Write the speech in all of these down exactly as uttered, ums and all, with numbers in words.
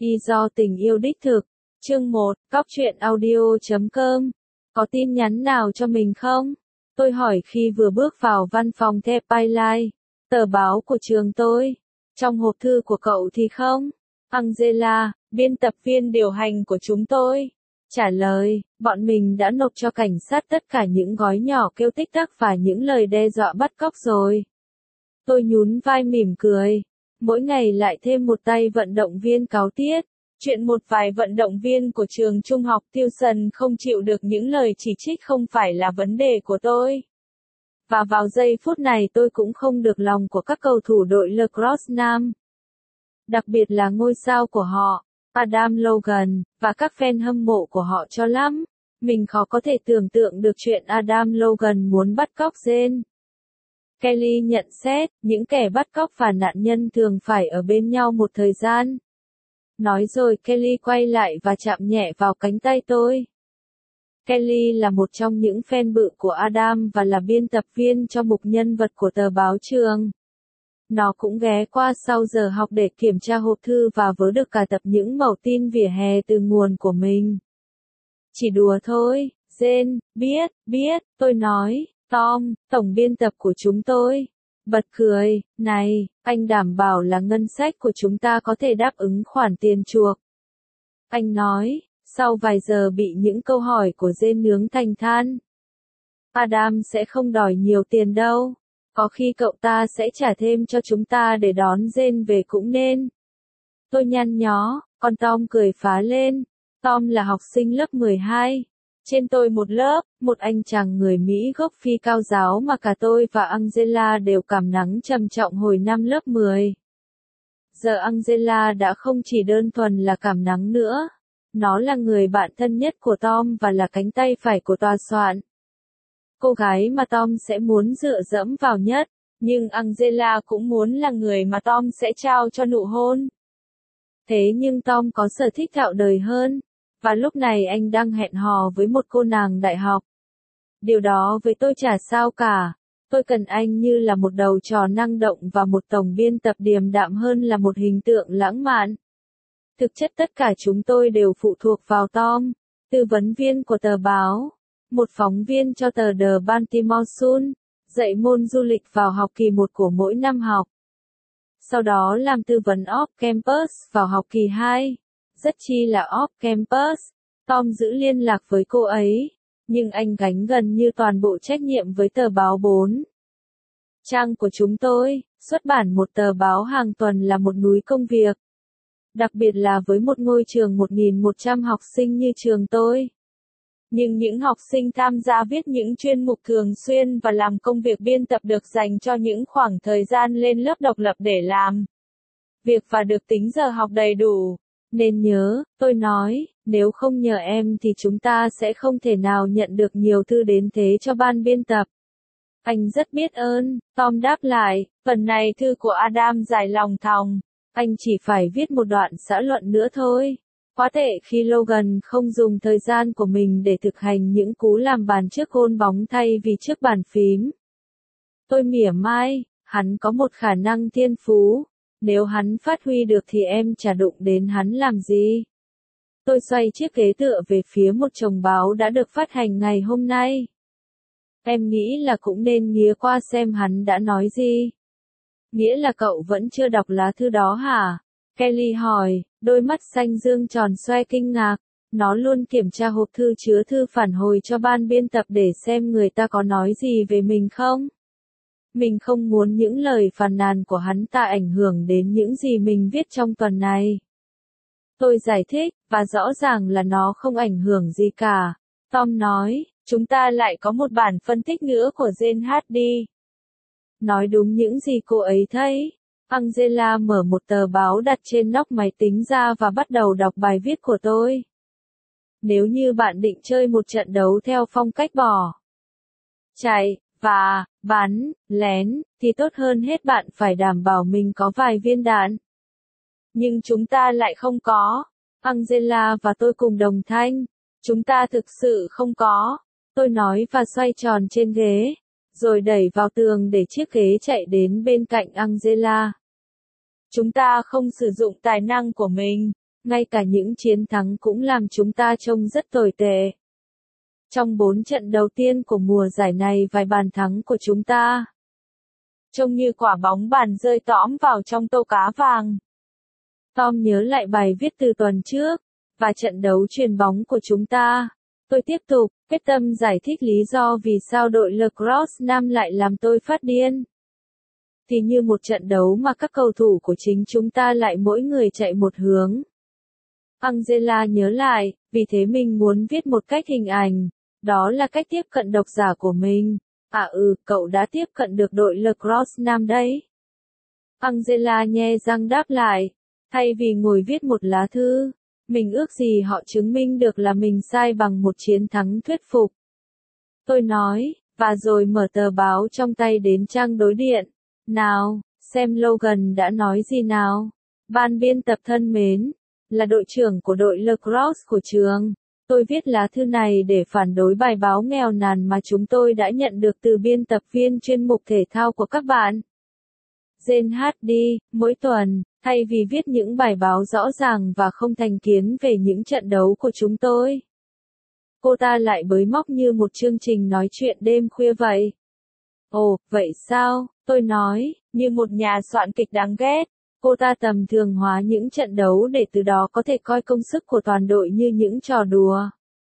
Y do tình yêu đích thực. Chương một, Góc truyện audio chấm com. Có tin nhắn nào cho mình không? Tôi hỏi khi vừa bước vào văn phòng The Pilot, tờ báo của trường tôi. Trong hộp thư của cậu thì không? Angela, biên tập viên điều hành của chúng tôi, trả lời, bọn mình đã nộp cho cảnh sát tất cả những gói nhỏ kêu tích tắc và những lời đe dọa bắt cóc rồi. Tôi nhún vai mỉm cười. Mỗi ngày lại thêm một tay vận động viên cáu tiết. Chuyện một vài vận động viên của trường trung học Tucson không chịu được những lời chỉ trích không phải là vấn đề của tôi. Và vào giây phút này tôi cũng không được lòng của các cầu thủ đội lacrosse nam. Đặc biệt là ngôi sao của họ, Adam Logan, và các fan hâm mộ của họ cho lắm. Mình khó có thể tưởng tượng được chuyện Adam Logan muốn bắt cóc Jane. Kelly nhận xét, những kẻ bắt cóc và nạn nhân thường phải ở bên nhau một thời gian. Nói rồi Kelly quay lại và chạm nhẹ vào cánh tay tôi. Kelly là một trong những fan bự của Adam và là biên tập viên cho mục nhân vật của tờ báo trường. Nó cũng ghé qua sau giờ học để kiểm tra hộp thư và vớ được cả tập những mẩu tin vỉa hè từ nguồn của mình. Chỉ đùa thôi, Jane, biết, biết, tôi nói. Tom, tổng biên tập của chúng tôi, bật cười, này, anh đảm bảo là ngân sách của chúng ta có thể đáp ứng khoản tiền chuộc. Anh nói, sau vài giờ bị những câu hỏi của Jane nướng thành than. Adam sẽ không đòi nhiều tiền đâu, có khi cậu ta sẽ trả thêm cho chúng ta để đón Jane về cũng nên. Tôi nhăn nhó, còn Tom cười phá lên. Tom là học sinh lớp mười hai. Trên tôi một lớp, một anh chàng người Mỹ gốc Phi cao giáo mà cả tôi và Angela đều cảm nắng trầm trọng hồi năm lớp mười. Giờ Angela đã không chỉ đơn thuần là cảm nắng nữa. Nó là người bạn thân nhất của Tom và là cánh tay phải của tòa soạn. Cô gái mà Tom sẽ muốn dựa dẫm vào nhất, nhưng Angela cũng muốn là người mà Tom sẽ trao cho nụ hôn. Thế nhưng Tom có sở thích thạo đời hơn. Và lúc này anh đang hẹn hò với một cô nàng đại học. Điều đó với tôi chả sao cả. Tôi cần anh như là một đầu trò năng động và một tổng biên tập điềm đạm hơn là một hình tượng lãng mạn. Thực chất tất cả chúng tôi đều phụ thuộc vào Tom, tư vấn viên của tờ báo, một phóng viên cho tờ The Baltimore Sun, dạy môn du lịch vào học kỳ một của mỗi năm học. Sau đó làm tư vấn off-campus vào học kỳ hai. Rất chi là off-campus. Tom giữ liên lạc với cô ấy, nhưng anh gánh gần như toàn bộ trách nhiệm với tờ báo bốn. Trang của chúng tôi, xuất bản một tờ báo hàng tuần là một núi công việc. Đặc biệt là với một ngôi trường một nghìn một trăm học sinh như trường tôi. Nhưng những học sinh tham gia viết những chuyên mục thường xuyên và làm công việc biên tập được dành cho những khoảng thời gian lên lớp độc lập để làm việc và được tính giờ học đầy đủ. Nên nhớ, tôi nói, nếu không nhờ em thì chúng ta sẽ không thể nào nhận được nhiều thư đến thế cho ban biên tập. Anh rất biết ơn, Tom đáp lại, phần này thư của Adam dài lòng thòng, anh chỉ phải viết một đoạn xã luận nữa thôi. Quá tệ khi Logan không dùng thời gian của mình để thực hành những cú làm bàn trước gôn bóng thay vì trước bàn phím. Tôi mỉa mai, hắn có một khả năng thiên phú. Nếu hắn phát huy được thì em chả đụng đến hắn làm gì. Tôi xoay chiếc ghế tựa về phía một chồng báo đã được phát hành ngày hôm nay. Em nghĩ là cũng nên nghía qua xem hắn đã nói gì. Nghĩa là cậu vẫn chưa đọc lá thư đó hả? Kelly hỏi, đôi mắt xanh dương tròn xoe kinh ngạc. Nó luôn kiểm tra hộp thư chứa thư phản hồi cho ban biên tập để xem người ta có nói gì về mình không. Mình không muốn những lời phàn nàn của hắn ta ảnh hưởng đến những gì mình viết trong tuần này. Tôi giải thích, và rõ ràng là nó không ảnh hưởng gì cả. Tom nói, chúng ta lại có một bản phân tích nữa của Jane Hardy. Nói đúng những gì cô ấy thấy. Angela mở một tờ báo đặt trên nóc máy tính ra và bắt đầu đọc bài viết của tôi. Nếu như bạn định chơi một trận đấu theo phong cách bỏ, chạy, và bắn, lén, thì tốt hơn hết bạn phải đảm bảo mình có vài viên đạn. Nhưng chúng ta lại không có. Angela và tôi cùng đồng thanh. Chúng ta thực sự không có. Tôi nói và xoay tròn trên ghế, rồi đẩy vào tường để chiếc ghế chạy đến bên cạnh Angela. Chúng ta không sử dụng tài năng của mình. Ngay cả những chiến thắng cũng làm chúng ta trông rất tồi tệ. Trong bốn trận đầu tiên của mùa giải này vài bàn thắng của chúng ta trông như quả bóng bàn rơi tõm vào trong tô cá vàng. Tom nhớ lại bài viết từ tuần trước, và trận đấu chuyền bóng của chúng ta. Tôi tiếp tục, quyết tâm giải thích lý do vì sao đội Lacrosse Nam lại làm tôi phát điên. Thì như một trận đấu mà các cầu thủ của chính chúng ta lại mỗi người chạy một hướng. Angela nhớ lại, vì thế mình muốn viết một cách hình ảnh. Đó là cách tiếp cận độc giả của mình. À ừ, cậu đã tiếp cận được đội Lacrosse Nam đấy. Angela nhe răng đáp lại. Thay vì ngồi viết một lá thư, mình ước gì họ chứng minh được là mình sai bằng một chiến thắng thuyết phục. Tôi nói, và rồi mở tờ báo trong tay đến trang đối điện. Nào, xem Logan đã nói gì nào. Ban biên tập thân mến, là đội trưởng của đội lacrosse của trường. Tôi viết lá thư này để phản đối bài báo nghèo nàn mà chúng tôi đã nhận được từ biên tập viên chuyên mục thể thao của các bạn. Jane Hardy, mỗi tuần, thay vì viết những bài báo rõ ràng và không thành kiến về những trận đấu của chúng tôi, cô ta lại bới móc như một chương trình nói chuyện đêm khuya vậy. Ồ, vậy sao? Tôi nói, như một nhà soạn kịch đáng ghét. Cô ta tầm thường hóa những trận đấu để từ đó có thể coi công sức của toàn đội như những trò đùa.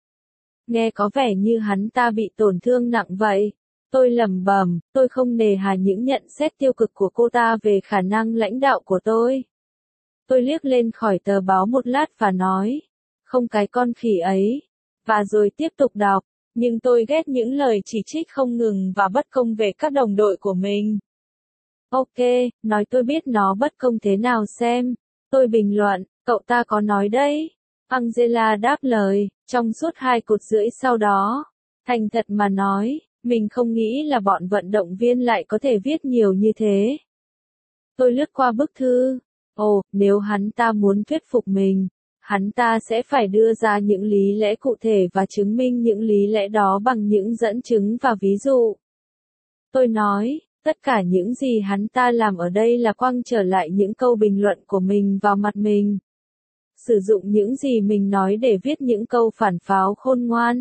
Nghe có vẻ như hắn ta bị tổn thương nặng vậy. Tôi lẩm bẩm, tôi không nề hà những nhận xét tiêu cực của cô ta về khả năng lãnh đạo của tôi. Tôi liếc lên khỏi tờ báo một lát và nói, không cái con khỉ ấy. Và rồi tiếp tục đọc, nhưng tôi ghét những lời chỉ trích không ngừng và bất công về các đồng đội của mình. Ok, nói tôi biết nó bất công thế nào xem. Tôi bình luận, cậu ta có nói đấy. Angela đáp lời, trong suốt hai cột rưỡi sau đó. Thành thật mà nói, mình không nghĩ là bọn vận động viên lại có thể viết nhiều như thế. Tôi lướt qua bức thư. Ồ, nếu hắn ta muốn thuyết phục mình, hắn ta sẽ phải đưa ra những lý lẽ cụ thể và chứng minh những lý lẽ đó bằng những dẫn chứng và ví dụ. Tôi nói, tất cả những gì hắn ta làm ở đây là quăng trở lại những câu bình luận của mình vào mặt mình. Sử dụng những gì mình nói để viết những câu phản pháo khôn ngoan.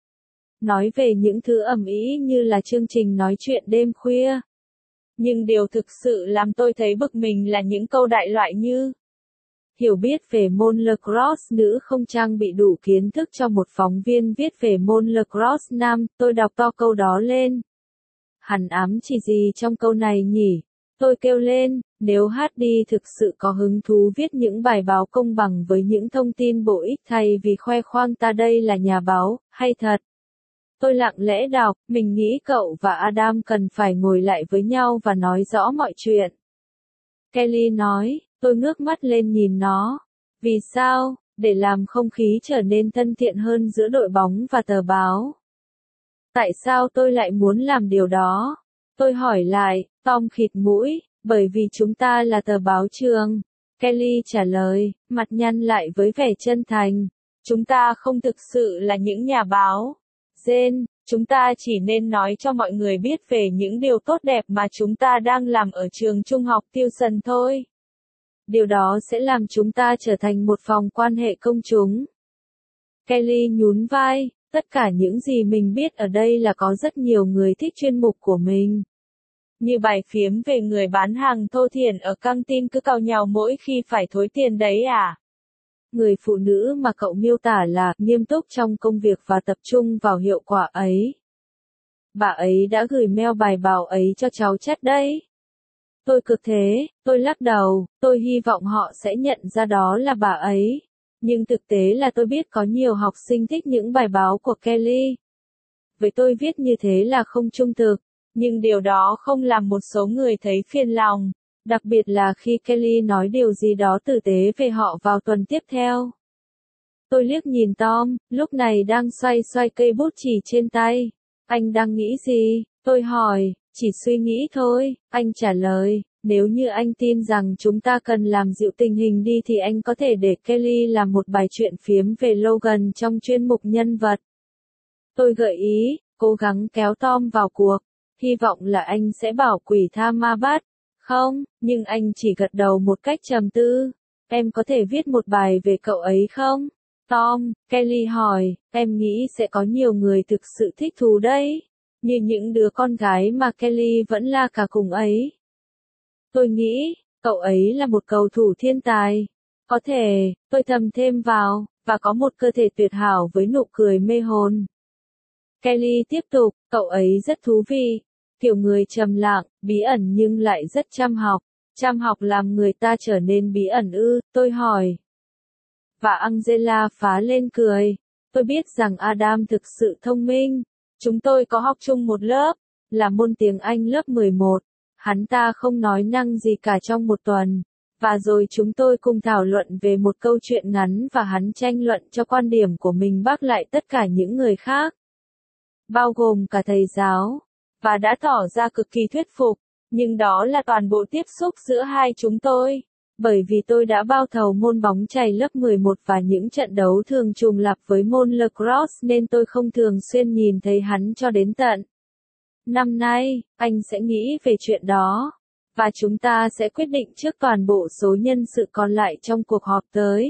Nói về những thứ ầm ĩ như là chương trình nói chuyện đêm khuya. Nhưng điều thực sự làm tôi thấy bực mình là những câu đại loại như hiểu biết về môn lacrosse nữ không trang bị đủ kiến thức cho một phóng viên viết về môn lacrosse nam. Tôi đọc to câu đó lên. Hẳn ám chỉ gì trong câu này nhỉ? Tôi kêu lên, nếu Hardy thực sự có hứng thú viết những bài báo công bằng với những thông tin bổ ích thay vì khoe khoang ta đây là nhà báo, hay thật. Tôi lặng lẽ đọc, mình nghĩ cậu và Adam cần phải ngồi lại với nhau và nói rõ mọi chuyện. Kelly nói, tôi ngước mắt lên nhìn nó. Vì sao? Để làm không khí trở nên thân thiện hơn giữa đội bóng và tờ báo. Tại sao tôi lại muốn làm điều đó? Tôi hỏi lại, Tom khịt mũi, bởi vì chúng ta là tờ báo trường. Kelly trả lời, mặt nhăn lại với vẻ chân thành. Chúng ta không thực sự là những nhà báo. Jane, chúng ta chỉ nên nói cho mọi người biết về những điều tốt đẹp mà chúng ta đang làm ở trường trung học Tucson thôi. Điều đó sẽ làm chúng ta trở thành một phòng quan hệ công chúng. Kelly nhún vai, tất cả những gì mình biết ở đây là có rất nhiều người thích chuyên mục của mình. Như bài phiếm về người bán hàng thô thiển ở căng tin cứ càu nhàu mỗi khi phải thối tiền đấy à? Người phụ nữ mà cậu miêu tả là nghiêm túc trong công việc và tập trung vào hiệu quả ấy. Bà ấy đã gửi mail bài báo ấy cho cháu Chet đấy. Tôi cực thế, tôi lắc đầu, tôi hy vọng họ sẽ nhận ra đó là bà ấy. Nhưng thực tế là tôi biết có nhiều học sinh thích những bài báo của Kelly. Với tôi viết như thế là không trung thực, nhưng điều đó không làm một số người thấy phiền lòng. Đặc biệt là khi Kelly nói điều gì đó tử tế về họ vào tuần tiếp theo. Tôi liếc nhìn Tom, lúc này đang xoay xoay cây bút chì trên tay. Anh đang nghĩ gì? Tôi hỏi, chỉ suy nghĩ thôi, anh trả lời. Nếu như anh tin rằng chúng ta cần làm dịu tình hình đi thì anh có thể để Kelly làm một bài chuyện phiếm về Logan trong chuyên mục nhân vật. Tôi gợi ý, cố gắng kéo Tom vào cuộc. Hy vọng là anh sẽ bảo quỷ tha ma bắt. Không, nhưng anh chỉ gật đầu một cách trầm tư. Em có thể viết một bài về cậu ấy không? Tom, Kelly hỏi, em nghĩ sẽ có nhiều người thực sự thích thú đấy. Như những đứa con gái mà Kelly vẫn là cả cùng ấy. Tôi nghĩ, cậu ấy là một cầu thủ thiên tài. Có thể, tôi thầm thêm vào, và có một cơ thể tuyệt hảo với nụ cười mê hồn. Kelly tiếp tục, cậu ấy rất thú vị. Kiểu người trầm lặng, bí ẩn nhưng lại rất chăm học. Chăm học làm người ta trở nên bí ẩn ư, tôi hỏi. Và Angela phá lên cười. Tôi biết rằng Adam thực sự thông minh. Chúng tôi có học chung một lớp, là môn tiếng Anh lớp mười một. Hắn ta không nói năng gì cả trong một tuần. Và rồi chúng tôi cùng thảo luận về một câu chuyện ngắn và hắn tranh luận cho quan điểm của mình bác lại tất cả những người khác. Bao gồm cả thầy giáo. Và đã tỏ ra cực kỳ thuyết phục. Nhưng đó là toàn bộ tiếp xúc giữa hai chúng tôi. Bởi vì tôi đã bao thầu môn bóng chày lớp mười một và những trận đấu thường trùng lặp với môn lacrosse nên tôi không thường xuyên nhìn thấy hắn cho đến tận. Năm nay, anh sẽ nghĩ về chuyện đó. Và chúng ta sẽ quyết định trước toàn bộ số nhân sự còn lại trong cuộc họp tới.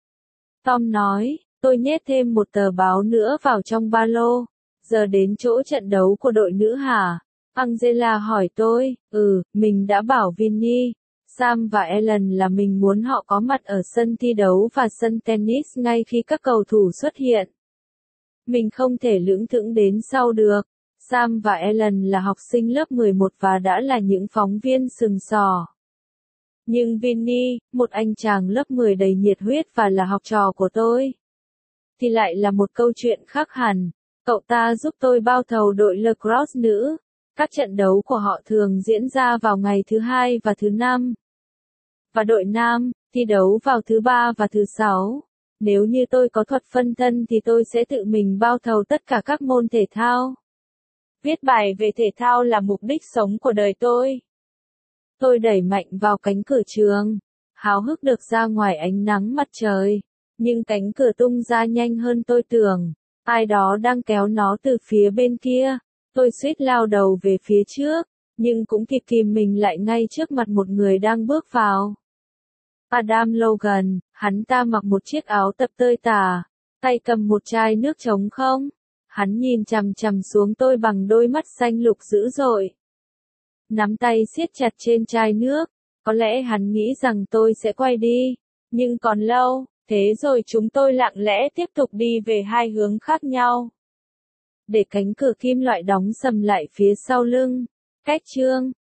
Tom nói, tôi nhét thêm một tờ báo nữa vào trong ba lô. Giờ đến chỗ trận đấu của đội nữ hả? Angela hỏi tôi, ừ, mình đã bảo Vinny, Sam và Ellen là mình muốn họ có mặt ở sân thi đấu và sân tennis ngay khi các cầu thủ xuất hiện. Mình không thể lưỡng thững đến sau được. Sam và Ellen là học sinh lớp mười một và đã là những phóng viên sừng sỏ. Nhưng Vinny, một anh chàng lớp mười đầy nhiệt huyết và là học trò của tôi, thì lại là một câu chuyện khác hẳn. Cậu ta giúp tôi bao thầu đội lacrosse nữ. Các trận đấu của họ thường diễn ra vào ngày thứ hai và thứ năm. Và đội nam, thi đấu vào thứ ba và thứ sáu. Nếu như tôi có thuật phân thân thì tôi sẽ tự mình bao thầu tất cả các môn thể thao. Viết bài về thể thao là mục đích sống của đời tôi. Tôi đẩy mạnh vào cánh cửa trường, háo hức được ra ngoài ánh nắng mặt trời. Nhưng cánh cửa tung ra nhanh hơn tôi tưởng. Ai đó đang kéo nó từ phía bên kia. Tôi suýt lao đầu về phía trước, nhưng cũng kịp kìm mình lại ngay trước mặt một người đang bước vào. Adam Logan, hắn ta mặc một chiếc áo tập tơi tả, tay cầm một chai nước trống không. Hắn nhìn chằm chằm xuống tôi bằng đôi mắt xanh lục dữ dội. Nắm tay siết chặt trên chai nước, có lẽ hắn nghĩ rằng tôi sẽ quay đi, nhưng còn lâu, thế rồi chúng tôi lặng lẽ tiếp tục đi về hai hướng khác nhau. Để cánh cửa kim loại đóng sầm lại phía sau lưng. Cách chương